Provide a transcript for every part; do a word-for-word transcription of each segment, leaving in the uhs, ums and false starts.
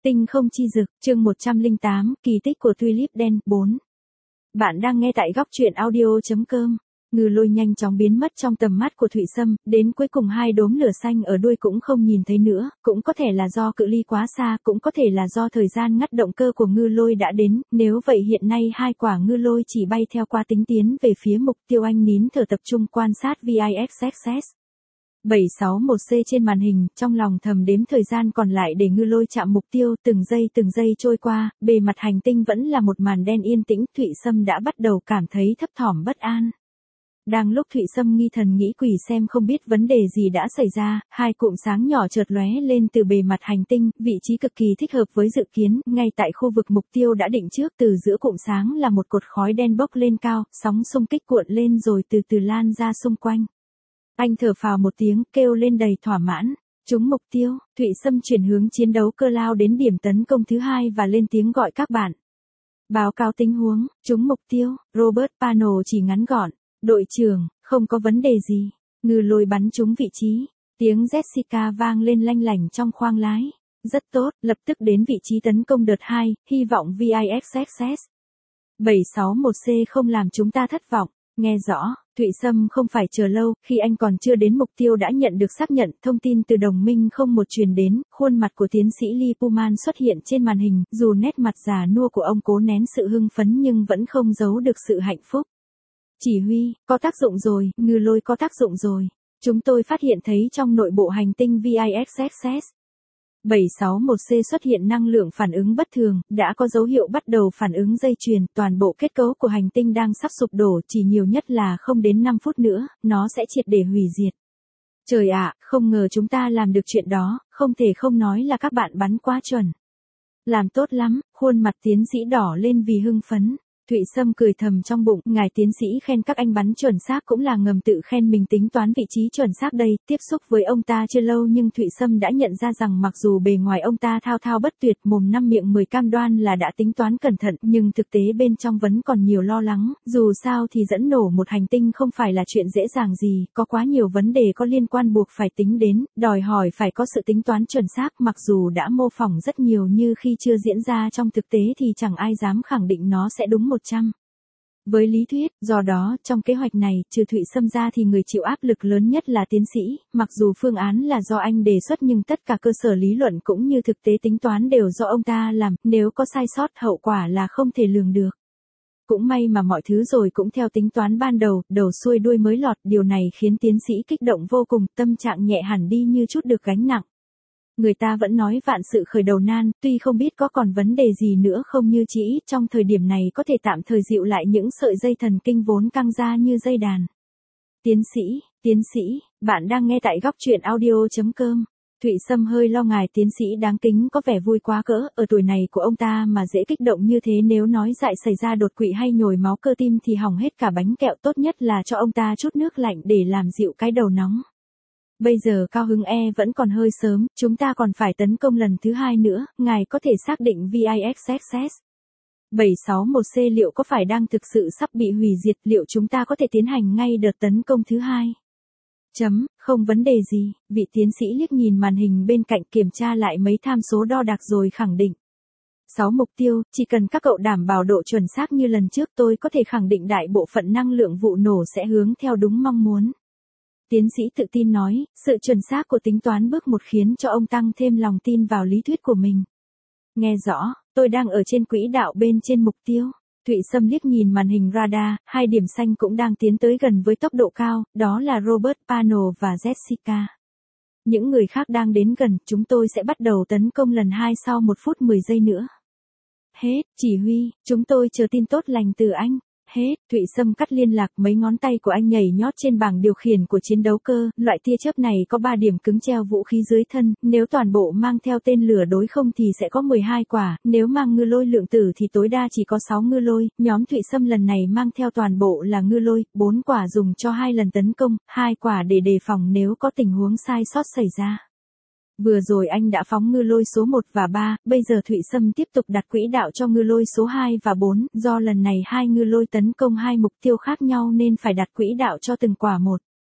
Tinh không chi dực, chương một trăm lẻ tám, kỳ tích của tulip đen, bốn. Bạn đang nghe tại góc truyện audio.com. Ngư lôi nhanh chóng biến mất trong tầm mắt của Thụy Sâm, đến cuối cùng hai đốm lửa xanh ở đuôi cũng không nhìn thấy nữa, cũng có thể là do cự ly quá xa, cũng có thể là do thời gian ngắt động cơ của ngư lôi đã đến, nếu vậy hiện nay hai quả ngư lôi chỉ bay theo qua tính tiến về phía mục tiêu. Anh nín thở tập trung quan sát vê i ích ích ét. bảy sáu một C trên màn hình, trong lòng thầm đếm thời gian còn lại để ngư lôi chạm mục tiêu, từng giây từng giây trôi qua, bề mặt hành tinh vẫn là một màn đen yên tĩnh. Thụy Sâm đã bắt đầu cảm thấy thấp thỏm bất an. Đang lúc Thụy Sâm nghi thần nghĩ quỷ xem không biết vấn đề gì đã xảy ra, hai cụm sáng nhỏ chợt lóe lên từ bề mặt hành tinh, vị trí cực kỳ thích hợp với dự kiến, ngay tại khu vực mục tiêu đã định trước. Từ giữa cụm sáng là một cột khói đen bốc lên cao, sóng xung kích cuộn lên rồi từ từ lan ra xung quanh. Anh thở phào một tiếng, kêu lên đầy thỏa mãn. Trúng mục tiêu. Thụy Sâm chuyển hướng chiến đấu cơ lao đến điểm tấn công thứ hai và lên tiếng gọi các bạn. Báo cáo tình huống, trúng mục tiêu. Robert Pano chỉ ngắn gọn. Đội trưởng, không có vấn đề gì. Ngư lôi bắn trúng vị trí. Tiếng Jessica vang lên lanh lảnh trong khoang lái. Rất tốt, lập tức đến vị trí tấn công đợt hai, hy vọng vê i ích ích ét. bảy sáu một C không làm chúng ta thất vọng. Nghe rõ, Thụy Sâm không phải chờ lâu, khi anh còn chưa đến mục tiêu đã nhận được xác nhận, thông tin từ đồng minh không một truyền đến, khuôn mặt của tiến sĩ Lee Pullman xuất hiện trên màn hình, dù nét mặt già nua của ông cố nén sự hưng phấn nhưng vẫn không giấu được sự hạnh phúc. Chỉ huy, có tác dụng rồi, ngư lôi có tác dụng rồi. Chúng tôi phát hiện thấy trong nội bộ hành tinh vê i ích ích ét. bảy sáu một C xuất hiện năng lượng phản ứng bất thường, đã có dấu hiệu bắt đầu phản ứng dây chuyền, toàn bộ kết cấu của hành tinh đang sắp sụp đổ, chỉ nhiều nhất là không đến năm phút nữa, nó sẽ triệt để hủy diệt. Trời ạ, không ngờ chúng ta làm được chuyện đó, không thể không nói là các bạn bắn quá chuẩn. Làm tốt lắm, khuôn mặt tiến sĩ đỏ lên vì hưng phấn. Thụy Sâm cười thầm trong bụng, ngài tiến sĩ khen các anh bắn chuẩn xác cũng là ngầm tự khen mình tính toán vị trí chuẩn xác đây. Tiếp xúc với ông ta chưa lâu nhưng Thụy Sâm đã nhận ra rằng mặc dù bề ngoài ông ta thao thao bất tuyệt, mồm năm miệng mười cam đoan là đã tính toán cẩn thận, nhưng thực tế bên trong vẫn còn nhiều lo lắng, dù sao thì dẫn nổ một hành tinh không phải là chuyện dễ dàng gì, có quá nhiều vấn đề có liên quan buộc phải tính đến, đòi hỏi phải có sự tính toán chuẩn xác, mặc dù đã mô phỏng rất nhiều như khi chưa diễn ra trong thực tế thì chẳng ai dám khẳng định nó sẽ đúng một trăm. Với lý thuyết, do đó, trong kế hoạch này, trừ Thụy Sâm ra thì người chịu áp lực lớn nhất là tiến sĩ, mặc dù phương án là do anh đề xuất nhưng tất cả cơ sở lý luận cũng như thực tế tính toán đều do ông ta làm, nếu có sai sót hậu quả là không thể lường được. Cũng may mà mọi thứ rồi cũng theo tính toán ban đầu, đầu xuôi đuôi mới lọt, điều này khiến tiến sĩ kích động vô cùng, tâm trạng nhẹ hẳn đi như chút được gánh nặng. Người ta vẫn nói vạn sự khởi đầu nan, tuy không biết có còn vấn đề gì nữa không như chỉ trong thời điểm này có thể tạm thời dịu lại những sợi dây thần kinh vốn căng ra như dây đàn. Tiến sĩ, tiến sĩ, bạn đang nghe tại góc truyện audio.com. Thụy Sâm hơi lo ngại tiến sĩ đáng kính có vẻ vui quá cỡ, ở tuổi này của ông ta mà dễ kích động như thế, nếu nói dại xảy ra đột quỵ hay nhồi máu cơ tim thì hỏng hết cả bánh kẹo, tốt nhất là cho ông ta chút nước lạnh để làm dịu cái đầu nóng. Bây giờ cao hứng e vẫn còn hơi sớm, chúng ta còn phải tấn công lần thứ hai nữa, ngài có thể xác định vê i ích ích ét. bảy sáu một C liệu có phải đang thực sự sắp bị hủy diệt, liệu chúng ta có thể tiến hành ngay đợt tấn công thứ hai? Chấm, không vấn đề gì, vị tiến sĩ liếc nhìn màn hình bên cạnh kiểm tra lại mấy tham số đo đạc rồi khẳng định. sáu mục tiêu, chỉ cần các cậu đảm bảo độ chuẩn xác như lần trước tôi có thể khẳng định đại bộ phận năng lượng vụ nổ sẽ hướng theo đúng mong muốn. Tiến sĩ tự tin nói, sự chuẩn xác của tính toán bước một khiến cho ông tăng thêm lòng tin vào lý thuyết của mình. Nghe rõ, tôi đang ở trên quỹ đạo bên trên mục tiêu. Thụy Sâm liếc nhìn màn hình radar, hai điểm xanh cũng đang tiến tới gần với tốc độ cao, đó là Robert Pano và Jessica. Những người khác đang đến gần, chúng tôi sẽ bắt đầu tấn công lần hai sau một phút mười giây nữa. Hết, chỉ huy, chúng tôi chờ tin tốt lành từ anh. Hết, Thụy Sâm cắt liên lạc, mấy ngón tay của anh nhảy nhót trên bảng điều khiển của chiến đấu cơ, loại tia chớp này có ba điểm cứng treo vũ khí dưới thân, nếu toàn bộ mang theo tên lửa đối không thì sẽ có mười hai quả, nếu mang ngư lôi lượng tử thì tối đa chỉ có sáu ngư lôi, nhóm Thụy Sâm lần này mang theo toàn bộ là ngư lôi, bốn quả dùng cho hai lần tấn công, hai quả để đề phòng nếu có tình huống sai sót xảy ra. Vừa rồi anh đã phóng ngư lôi số một và ba, bây giờ Thụy Sâm tiếp tục đặt quỹ đạo cho ngư lôi số hai và bốn, do lần này hai ngư lôi tấn công hai mục tiêu khác nhau nên phải đặt quỹ đạo cho từng quả một.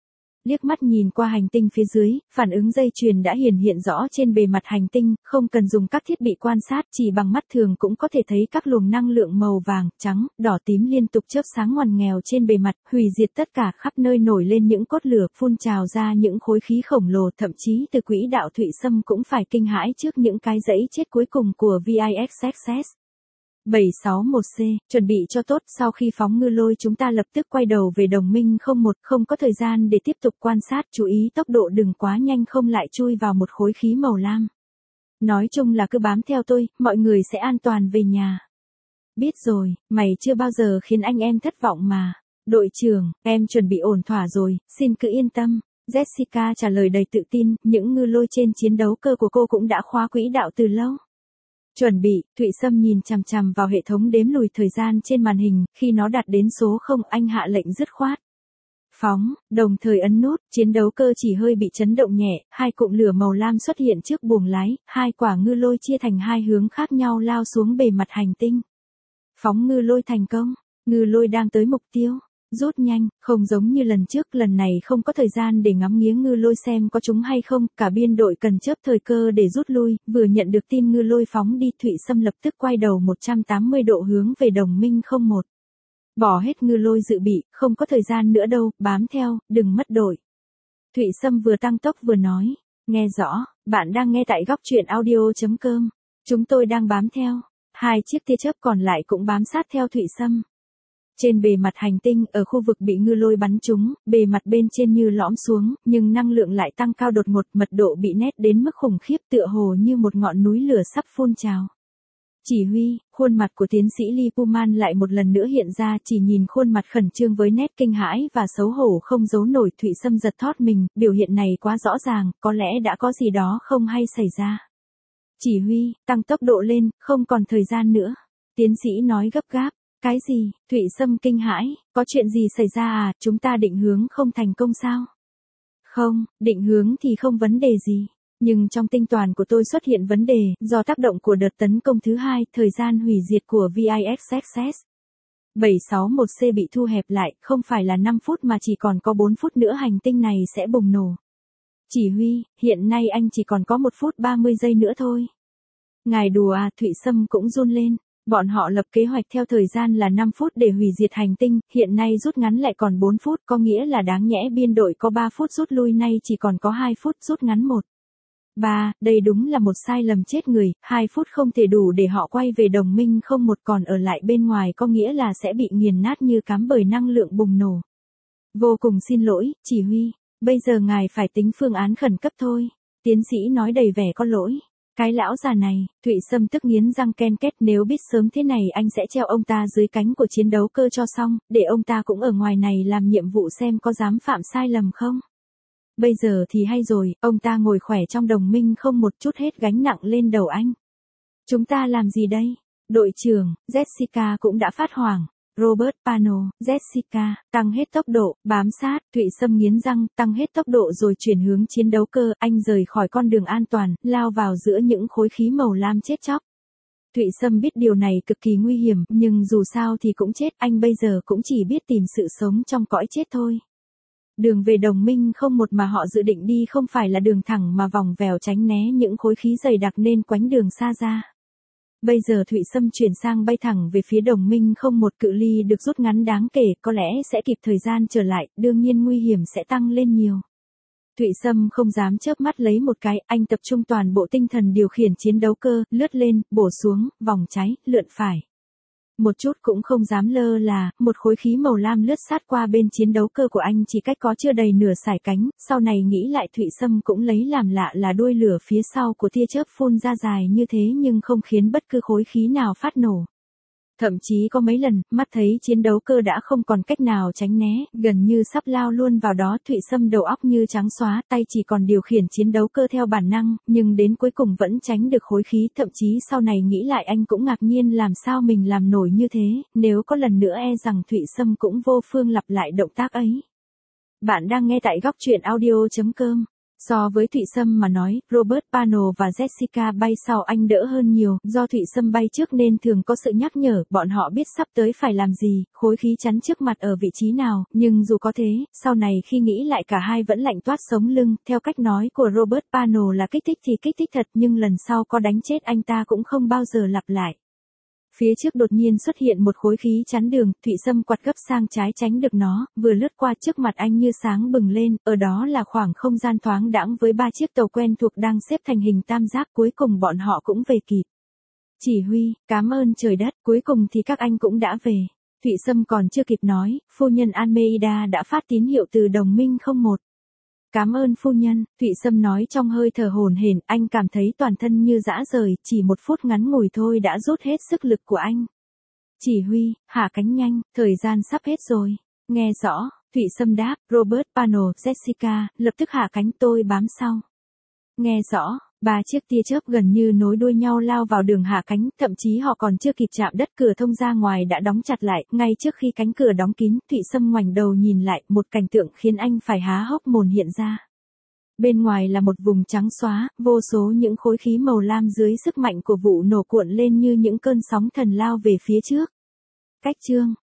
liếc mắt nhìn qua hành tinh phía dưới, phản ứng dây chuyền đã hiển hiện rõ trên bề mặt hành tinh, không cần dùng các thiết bị quan sát, chỉ bằng mắt thường cũng có thể thấy các luồng năng lượng màu vàng, trắng, đỏ tím liên tục chớp sáng ngoằn nghèo trên bề mặt, hủy diệt tất cả, khắp nơi nổi lên những cốt lửa, phun trào ra những khối khí khổng lồ, thậm chí từ quỹ đạo Thụy Sâm cũng phải kinh hãi trước những cái dãy chết cuối cùng của vê i ích ét ét. bảy sáu một C, chuẩn bị cho tốt, sau khi phóng ngư lôi chúng ta lập tức quay đầu về đồng minh không một, không có thời gian để tiếp tục quan sát, chú ý tốc độ đừng quá nhanh không lại chui vào một khối khí màu lam. Nói chung là cứ bám theo tôi, mọi người sẽ an toàn về nhà. Biết rồi, mày chưa bao giờ khiến anh em thất vọng mà. Đội trưởng, em chuẩn bị ổn thỏa rồi, xin cứ yên tâm. Jessica trả lời đầy tự tin, những ngư lôi trên chiến đấu cơ của cô cũng đã khóa quỹ đạo từ lâu. Chuẩn bị, Thụy Sâm nhìn chằm chằm vào hệ thống đếm lùi thời gian trên màn hình, khi nó đạt đến số không anh hạ lệnh dứt khoát. Phóng, đồng thời ấn nút, chiến đấu cơ chỉ hơi bị chấn động nhẹ, hai cụm lửa màu lam xuất hiện trước buồng lái, hai quả ngư lôi chia thành hai hướng khác nhau lao xuống bề mặt hành tinh. Phóng ngư lôi thành công, ngư lôi đang tới mục tiêu. Rút nhanh, không giống như lần trước, lần này không có thời gian để ngắm nghía ngư lôi xem có trúng hay không, cả biên đội cần chớp thời cơ để rút lui, vừa nhận được tin ngư lôi phóng đi, Thụy Sâm lập tức quay đầu một trăm tám mươi độ hướng về đồng minh không một. Bỏ hết ngư lôi dự bị, không có thời gian nữa đâu, bám theo, đừng mất đội. Thụy Sâm vừa tăng tốc vừa nói, nghe rõ, bạn đang nghe tại góc truyện audio chấm com, chúng tôi đang bám theo, hai chiếc tia chớp còn lại cũng bám sát theo Thụy Sâm. Trên bề mặt hành tinh, ở khu vực bị ngư lôi bắn trúng, bề mặt bên trên như lõm xuống, nhưng năng lượng lại tăng cao đột ngột, mật độ bị nét đến mức khủng khiếp tựa hồ như một ngọn núi lửa sắp phun trào. Chỉ huy, khuôn mặt của tiến sĩ Lee Pullman lại một lần nữa hiện ra, chỉ nhìn khuôn mặt khẩn trương với nét kinh hãi và xấu hổ không giấu nổi. Thụy Sâm giật thót mình, biểu hiện này quá rõ ràng, có lẽ đã có gì đó không hay xảy ra. Chỉ huy, tăng tốc độ lên, không còn thời gian nữa. Tiến sĩ nói gấp gáp. Cái gì? Thụy Sâm kinh hãi, có chuyện gì xảy ra à, chúng ta định hướng không thành công sao? Không, định hướng thì không vấn đề gì. Nhưng trong tinh toàn của tôi xuất hiện vấn đề, do tác động của đợt tấn công thứ hai, thời gian hủy diệt của vê i ích ét ét. bảy sáu một C bị thu hẹp lại, không phải là năm phút mà chỉ còn có bốn phút nữa hành tinh này sẽ bùng nổ. Chỉ huy, hiện nay anh chỉ còn có một phút ba mươi giây nữa thôi. Ngài đùa à, Thụy Sâm cũng run lên. Bọn họ lập kế hoạch theo thời gian là năm phút để hủy diệt hành tinh, hiện nay rút ngắn lại còn bốn phút, có nghĩa là đáng nhẽ biên đội có ba phút rút lui nay chỉ còn có hai phút rút ngắn một. ba, đây đúng là một sai lầm chết người, hai phút không thể đủ để họ quay về đồng minh không một, còn ở lại bên ngoài có nghĩa là sẽ bị nghiền nát như cám bởi năng lượng bùng nổ. Vô cùng xin lỗi, chỉ huy, bây giờ ngài phải tính phương án khẩn cấp thôi, tiến sĩ nói đầy vẻ có lỗi. Cái lão già này, Thụy Sâm tức nghiến răng ken két, nếu biết sớm thế này anh sẽ treo ông ta dưới cánh của chiến đấu cơ cho xong, để ông ta cũng ở ngoài này làm nhiệm vụ xem có dám phạm sai lầm không. Bây giờ thì hay rồi, ông ta ngồi khỏe trong đồng minh không một chút hết gánh nặng lên đầu anh. Chúng ta làm gì đây? Đội trưởng, Jessica cũng đã phát hoảng. Robert Pano, Jessica, tăng hết tốc độ, bám sát, Thụy Sâm nghiến răng, tăng hết tốc độ rồi chuyển hướng chiến đấu cơ, anh rời khỏi con đường an toàn, lao vào giữa những khối khí màu lam chết chóc. Thụy Sâm biết điều này cực kỳ nguy hiểm, nhưng dù sao thì cũng chết, anh bây giờ cũng chỉ biết tìm sự sống trong cõi chết thôi. Đường về đồng minh không một mà họ dự định đi không phải là đường thẳng mà vòng vèo tránh né những khối khí dày đặc nên quánh đường xa ra. Bây giờ Thụy Sâm chuyển sang bay thẳng về phía đồng minh không một, cự ly được rút ngắn đáng kể, có lẽ sẽ kịp thời gian trở lại, đương nhiên nguy hiểm sẽ tăng lên nhiều. Thụy Sâm không dám chớp mắt lấy một cái, anh tập trung toàn bộ tinh thần điều khiển chiến đấu cơ, lướt lên, bổ xuống, vòng trái, lượn phải. Một chút cũng không dám lơ là, một khối khí màu lam lướt sát qua bên chiến đấu cơ của anh chỉ cách có chưa đầy nửa sải cánh, sau này nghĩ lại Thụy Sâm cũng lấy làm lạ là đuôi lửa phía sau của tia chớp phun ra dài như thế nhưng không khiến bất cứ khối khí nào phát nổ. Thậm chí có mấy lần, mắt thấy chiến đấu cơ đã không còn cách nào tránh né, gần như sắp lao luôn vào đó, Thụy Sâm đầu óc như trắng xóa, tay chỉ còn điều khiển chiến đấu cơ theo bản năng, nhưng đến cuối cùng vẫn tránh được khối khí, thậm chí sau này nghĩ lại anh cũng ngạc nhiên làm sao mình làm nổi như thế, nếu có lần nữa e rằng Thụy Sâm cũng vô phương lặp lại động tác ấy. Bạn đang nghe tại góc truyện audio chấm com. So với Thụy Sâm mà nói, Robert Pano và Jessica bay sau anh đỡ hơn nhiều, do Thụy Sâm bay trước nên thường có sự nhắc nhở, bọn họ biết sắp tới phải làm gì, khối khí chắn trước mặt ở vị trí nào, nhưng dù có thế, sau này khi nghĩ lại cả hai vẫn lạnh toát sống lưng, theo cách nói của Robert Pano là kích thích thì kích thích thật nhưng lần sau có đánh chết anh ta cũng không bao giờ lặp lại. Phía trước đột nhiên xuất hiện một khối khí chắn đường, Thụy Sâm quặt gấp sang trái tránh được nó, vừa lướt qua trước mặt anh như sáng bừng lên, ở đó là khoảng không gian thoáng đãng với ba chiếc tàu quen thuộc đang xếp thành hình tam giác, cuối cùng bọn họ cũng về kịp. Chỉ huy, cảm ơn trời đất, cuối cùng thì các anh cũng đã về. Thụy Sâm còn chưa kịp nói, phu nhân Almeida đã phát tín hiệu từ đồng minh không một. Cảm ơn phu nhân, Thụy Sâm nói trong hơi thở hổn hển, anh cảm thấy toàn thân như rã rời, chỉ một phút ngắn ngủi thôi đã rút hết sức lực của anh. Chỉ huy, hạ cánh nhanh, thời gian sắp hết rồi. Nghe rõ, Thụy Sâm đáp, Robert Pano, Jessica, lập tức hạ cánh tôi bám sau. Nghe rõ, ba chiếc tia chớp gần như nối đuôi nhau lao vào đường hạ cánh, thậm chí họ còn chưa kịp chạm đất cửa thông ra ngoài đã đóng chặt lại, ngay trước khi cánh cửa đóng kín, Thụy Sâm ngoảnh đầu nhìn lại, một cảnh tượng khiến anh phải há hốc mồm hiện ra. Bên ngoài là một vùng trắng xóa, vô số những khối khí màu lam dưới sức mạnh của vụ nổ cuộn lên như những cơn sóng thần lao về phía trước. Cách chương